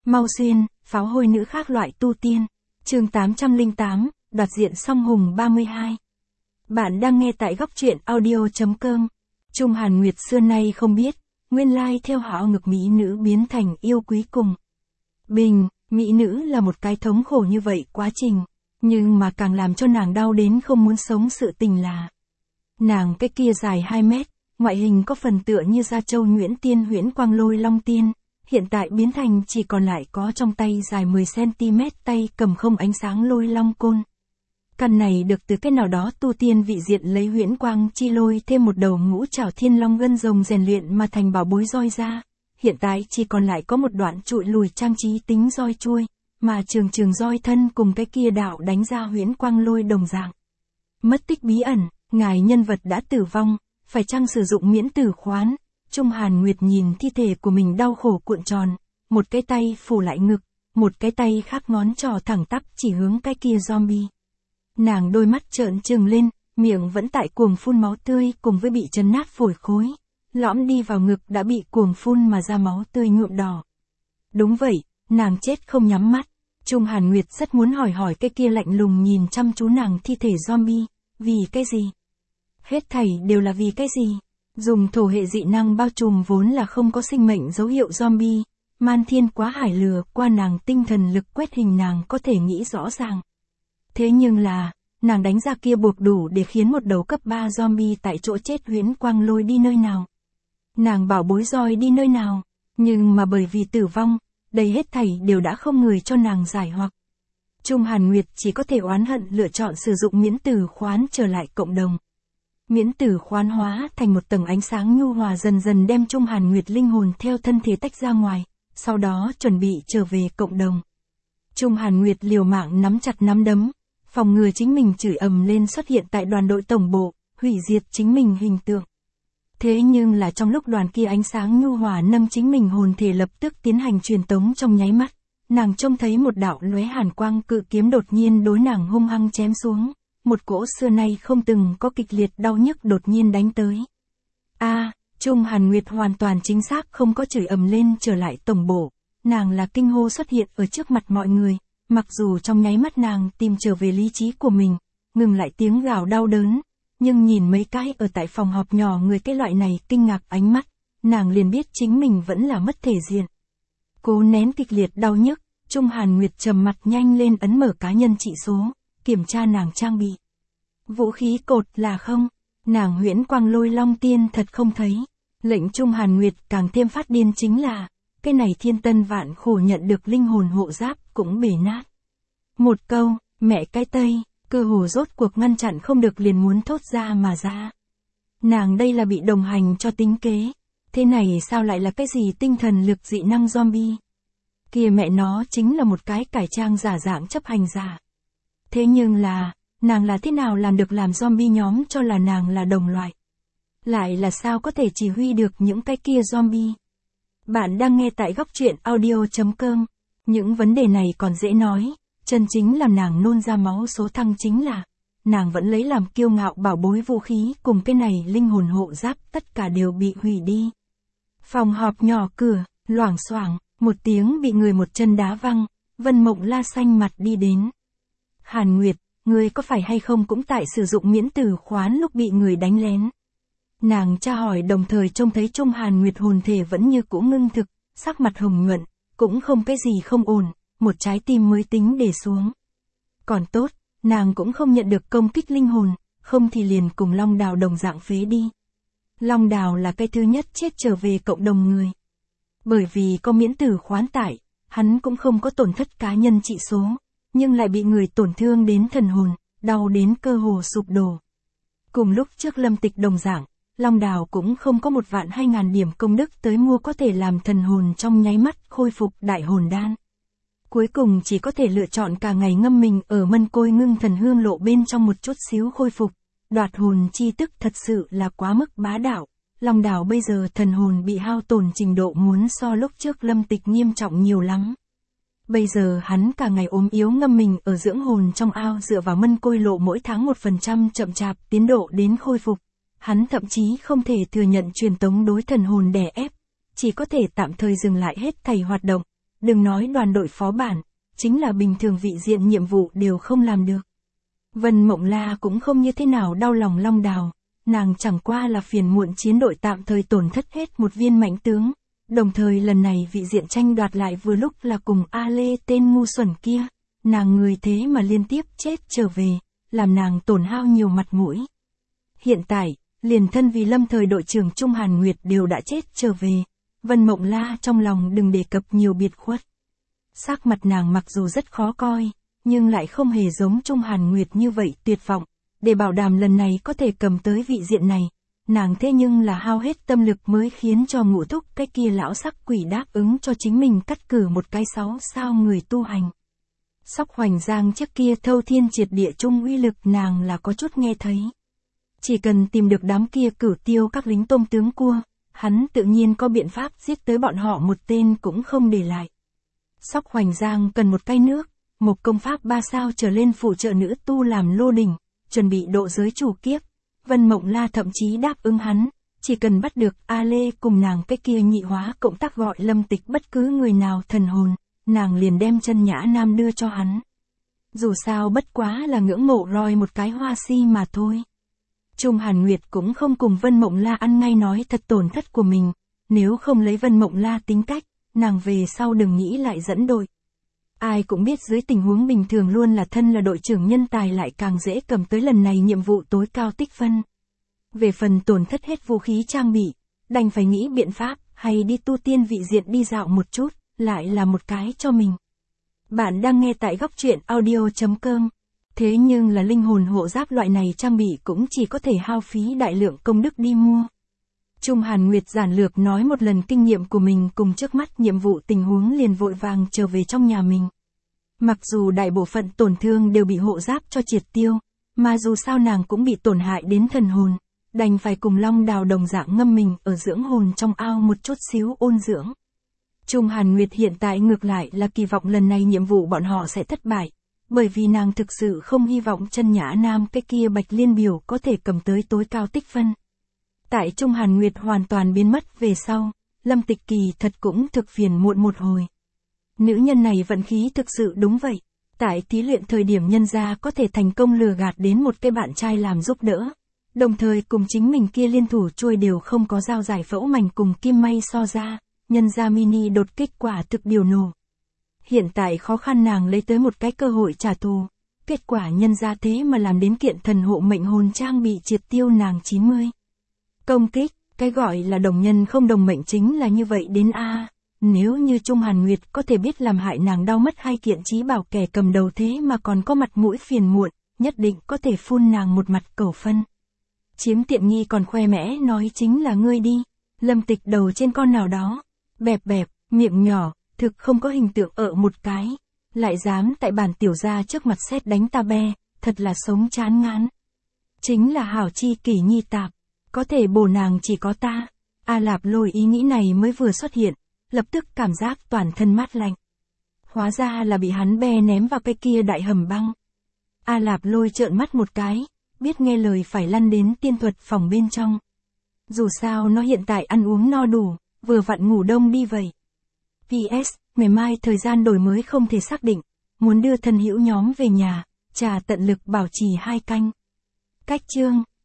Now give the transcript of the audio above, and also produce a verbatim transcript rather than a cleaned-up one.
Mau Xuyên, pháo hôi nữ khác loại tu tiên. Chương tám trăm lẻ tám, đoạt diện song hùng ba mươi hai. Bạn đang nghe tại góc truyện audio.com. Trung Hàn Nguyệt xưa nay không biết, nguyên lai theo hảo ngực mỹ nữ biến thành yêu quý cùng. Bình, mỹ nữ là một cái thống khổ như vậy quá trình, nhưng mà càng làm cho nàng đau đến không muốn sống sự tình là. Nàng cái kia dài hai mét, ngoại hình có phần tựa như Gia Châu Nguyễn Tiên Huyễn Quang Lôi Long Tiên, hiện tại biến thành chỉ còn lại có trong tay dài mười xăng-ti-mét tay cầm không ánh sáng lôi long côn. Căn này được từ cái nào đó tu tiên vị diện lấy huyễn quang chi lôi thêm một đầu ngũ trảo thiên long gân rồng rèn luyện mà thành bảo bối roi ra, hiện tại chỉ còn lại có một đoạn trụi lùi trang trí tính roi chuôi, mà trường trường roi thân cùng cái kia đạo đánh ra huyễn quang lôi đồng dạng. Mất tích bí ẩn, ngài nhân vật đã tử vong, phải chăng sử dụng miễn tử khoán? Trung Hàn Nguyệt nhìn thi thể của mình đau khổ cuộn tròn, một cái tay phủ lại ngực, một cái tay khác ngón trỏ thẳng tắp chỉ hướng cái kia zombie. Nàng đôi mắt trợn trừng lên, miệng vẫn tại cuồng phun máu tươi cùng với bị chấn nát phổi khối, lõm đi vào ngực đã bị cuồng phun mà ra máu tươi nhuộm đỏ. Đúng vậy, nàng chết không nhắm mắt. Trung Hàn Nguyệt rất muốn hỏi hỏi cái kia lạnh lùng nhìn chăm chú nàng thi thể zombie, vì cái gì? Hết thảy đều là vì cái gì? Dùng thổ hệ dị năng bao trùm vốn là không có sinh mệnh dấu hiệu zombie, man thiên quá hải lừa qua nàng tinh thần lực quét hình nàng có thể nghĩ rõ ràng. Thế nhưng là, nàng đánh ra kia buộc đủ để khiến một đầu cấp ba zombie tại chỗ chết huyễn quang lôi đi nơi nào. Nàng bảo bối roi đi nơi nào, nhưng mà bởi vì tử vong, đây hết thảy đều đã không người cho nàng giải hoặc. Trung Hàn Nguyệt chỉ có thể oán hận lựa chọn sử dụng miễn tử khoán trở lại cộng đồng. Miễn tử khoán hóa thành một tầng ánh sáng nhu hòa dần dần đem Trung Hàn Nguyệt linh hồn theo thân thể tách ra ngoài, sau đó chuẩn bị trở về cộng đồng. Trung Hàn Nguyệt liều mạng nắm chặt nắm đấm, phòng ngừa chính mình chửi ầm lên xuất hiện tại đoàn đội tổng bộ, hủy diệt chính mình hình tượng. Thế nhưng là trong lúc đoàn kia ánh sáng nhu hòa nâng chính mình hồn thể lập tức tiến hành truyền tống trong nháy mắt, nàng trông thấy một đạo lóe hàn quang cự kiếm đột nhiên đối nàng hung hăng chém xuống. Một cỗ xưa nay không từng có kịch liệt đau nhức đột nhiên đánh tới. A, à, Trung Hàn Nguyệt hoàn toàn chính xác không có chửi ầm lên trở lại tổng bộ, nàng là kinh hô xuất hiện ở trước mặt mọi người, mặc dù trong nháy mắt nàng tìm trở về lý trí của mình, ngừng lại tiếng gào đau đớn, nhưng nhìn mấy cái ở tại phòng họp nhỏ người cái loại này kinh ngạc ánh mắt, nàng liền biết chính mình vẫn là mất thể diện. Cố nén kịch liệt đau nhức, Trung Hàn Nguyệt trầm mặt nhanh lên ấn mở cá nhân trị số. Kiểm tra nàng trang bị. Vũ khí cột là không, nàng huyễn quang lôi long tiên thật không thấy. Lệnh Trung Hàn Nguyệt càng thêm phát điên chính là, cái này thiên tân vạn khổ nhận được linh hồn hộ giáp cũng bể nát. Một câu, mẹ cái tây, cơ hồ rốt cuộc ngăn chặn không được liền muốn thốt ra mà ra. Nàng đây là bị đồng hành cho tính kế, thế này sao lại là cái gì tinh thần lực dị năng zombie? Kìa mẹ nó chính là một cái cải trang giả dạng chấp hành giả. Thế nhưng là, nàng là thế nào làm được làm zombie nhóm cho là nàng là đồng loại? Lại là sao có thể chỉ huy được những cái kia zombie? Bạn đang nghe tại góc truyện audio.com. Những vấn đề này còn dễ nói, chân chính làm nàng nôn ra máu số thăng chính là, nàng vẫn lấy làm kiêu ngạo bảo bối vũ khí cùng cái này linh hồn hộ giáp tất cả đều bị hủy đi. Phòng họp nhỏ cửa, loảng xoảng, một tiếng bị người một chân đá văng, Vân Mộng La xanh mặt đi đến. Hàn Nguyệt, ngươi có phải hay không cũng tại sử dụng miễn tử khoán lúc bị người đánh lén? Nàng tra hỏi đồng thời trông thấy Trung Hàn Nguyệt hồn thể vẫn như cũ ngưng thực, sắc mặt hồng nhuận, cũng không cái gì không ổn, một trái tim mới tính để xuống. Còn tốt, nàng cũng không nhận được công kích linh hồn, không thì liền cùng Long Đào đồng dạng phế đi. Long Đào là cái thứ nhất chết trở về cộng đồng người. Bởi vì có miễn tử khoán tại, hắn cũng không có tổn thất cá nhân trị số. Nhưng lại bị người tổn thương đến thần hồn, đau đến cơ hồ sụp đổ. Cùng lúc trước Lâm Tịch đồng dạng, Long Đào cũng không có một vạn hai ngàn điểm công đức tới mua có thể làm thần hồn trong nháy mắt khôi phục đại hồn đan. Cuối cùng chỉ có thể lựa chọn cả ngày ngâm mình ở mân côi ngưng thần hương lộ bên trong một chút xíu khôi phục. Đoạt hồn chi tức thật sự là quá mức bá đạo. Long Đào bây giờ thần hồn bị hao tổn trình độ muốn so lúc trước Lâm Tịch nghiêm trọng nhiều lắm. Bây giờ hắn cả ngày ốm yếu ngâm mình ở dưỡng hồn trong ao dựa vào mân côi lộ mỗi tháng một phần trăm chậm chạp tiến độ đến khôi phục. Hắn thậm chí không thể thừa nhận truyền tống đối thần hồn đè ép, chỉ có thể tạm thời dừng lại hết thảy hoạt động, đừng nói đoàn đội phó bản, chính là bình thường vị diện nhiệm vụ đều không làm được. Vân Mộng La cũng không như thế nào đau lòng Long Đào, nàng chẳng qua là phiền muộn chiến đội tạm thời tổn thất hết một viên mãnh tướng, đồng thời lần này vị diện tranh đoạt lại vừa lúc là cùng A Lê tên ngu xuẩn kia, nàng người thế mà liên tiếp chết trở về, làm nàng tổn hao nhiều mặt mũi. Hiện tại, liền thân vì lâm thời đội trưởng Trung Hàn Nguyệt đều đã chết trở về, Vân Mộng La trong lòng đừng đề cập nhiều biệt khuất. Sắc mặt nàng mặc dù rất khó coi, nhưng lại không hề giống Trung Hàn Nguyệt như vậy tuyệt vọng, để bảo đảm lần này có thể cầm tới vị diện này, nàng thế nhưng là hao hết tâm lực mới khiến cho Ngũ Thúc cái kia lão sắc quỷ đáp ứng cho chính mình cắt cử một cái sáu sao người tu hành. Sóc Hoành Giang trước kia thâu thiên triệt địa trung uy lực nàng là có chút nghe thấy. Chỉ cần tìm được đám kia cửu tiêu các lính tôm tướng cua, hắn tự nhiên có biện pháp giết tới bọn họ một tên cũng không để lại. Sóc Hoành Giang cần một cái nước, một công pháp ba sao trở lên phụ trợ nữ tu làm lô đỉnh, chuẩn bị độ giới chủ kiếp. Vân Mộng La thậm chí đáp ứng hắn, chỉ cần bắt được A Lê cùng nàng cái kia nhị hóa cộng tác gọi Lâm Tịch bất cứ người nào thần hồn, nàng liền đem chân nhã nam đưa cho hắn. Dù sao bất quá là ngưỡng mộ roi một cái hoa si mà thôi. Trung Hàn Nguyệt cũng không cùng Vân Mộng La ăn ngay nói thật tổn thất của mình, nếu không lấy Vân Mộng La tính cách, nàng về sau đừng nghĩ lại dẫn đội. Ai cũng biết dưới tình huống bình thường luôn là thân là đội trưởng nhân tài lại càng dễ cầm tới lần này nhiệm vụ tối cao tích phân. Về phần tổn thất hết vũ khí trang bị, đành phải nghĩ biện pháp, hay đi tu tiên vị diện đi dạo một chút, lại là một cái cho mình. Bạn đang nghe tại góc truyện audio chấm com. Thế nhưng là linh hồn hộ giáp loại này trang bị cũng chỉ có thể hao phí đại lượng công đức đi mua. Trung Hàn Nguyệt giản lược nói một lần kinh nghiệm của mình cùng trước mắt nhiệm vụ tình huống liền vội vàng trở về trong nhà mình. Mặc dù đại bộ phận tổn thương đều bị hộ giáp cho triệt tiêu, mà dù sao nàng cũng bị tổn hại đến thần hồn, đành phải cùng Long Đào đồng dạng ngâm mình ở dưỡng hồn trong ao một chút xíu ôn dưỡng. Trung Hàn Nguyệt hiện tại ngược lại là kỳ vọng lần này nhiệm vụ bọn họ sẽ thất bại, bởi vì nàng thực sự không hy vọng chân nhã nam cái kia Bạch Liên Biểu có thể cầm tới tối cao tích phân. Tại Trung Hàn Nguyệt hoàn toàn biến mất về sau, Lâm Tịch kỳ thật cũng thực phiền muộn một hồi. Nữ nhân này vận khí thực sự đúng vậy. Tại thí luyện thời điểm nhân gia có thể thành công lừa gạt đến một cái bạn trai làm giúp đỡ. Đồng thời cùng chính mình kia liên thủ chuôi đều không có dao giải phẫu mảnh cùng kim may so ra, nhân gia mini đột kích quả thực điều nổ. Hiện tại khó khăn nàng lấy tới một cái cơ hội trả thù, kết quả nhân gia thế mà làm đến kiện thần hộ mệnh hồn trang bị triệt tiêu nàng chín mươi. Công kích, cái gọi là đồng nhân không đồng mệnh chính là như vậy đến a. Nếu như Trung Hàn Nguyệt có thể biết làm hại nàng đau mất hai kiện chí bảo kẻ cầm đầu thế mà còn có mặt mũi phiền muộn, nhất định có thể phun nàng một mặt cẩu phân. Chiếm tiện nghi còn khoe mẽ nói chính là ngươi đi. Lâm Tịch đầu trên con nào đó, bẹp bẹp, miệng nhỏ, thực không có hình tượng ở một cái, lại dám tại bản tiểu gia trước mặt xét đánh ta be, thật là sống chán ngán. Chính là hảo chi kỷ nhi tạp, có thể bổ nàng chỉ có ta. A Lạp Lôi ý nghĩ này mới vừa xuất hiện, lập tức cảm giác toàn thân mát lạnh. Hóa ra là bị hắn be ném vào cái kia đại hầm băng. A Lạp Lôi trợn mắt một cái, biết nghe lời phải lăn đến tiên thuật phòng bên trong. Dù sao nó hiện tại ăn uống no đủ, vừa vặn ngủ đông đi vậy. pê ét, ngày mai thời gian đổi mới không thể xác định, muốn đưa thân hữu nhóm về nhà, trà tận lực bảo trì hai canh. Cách chương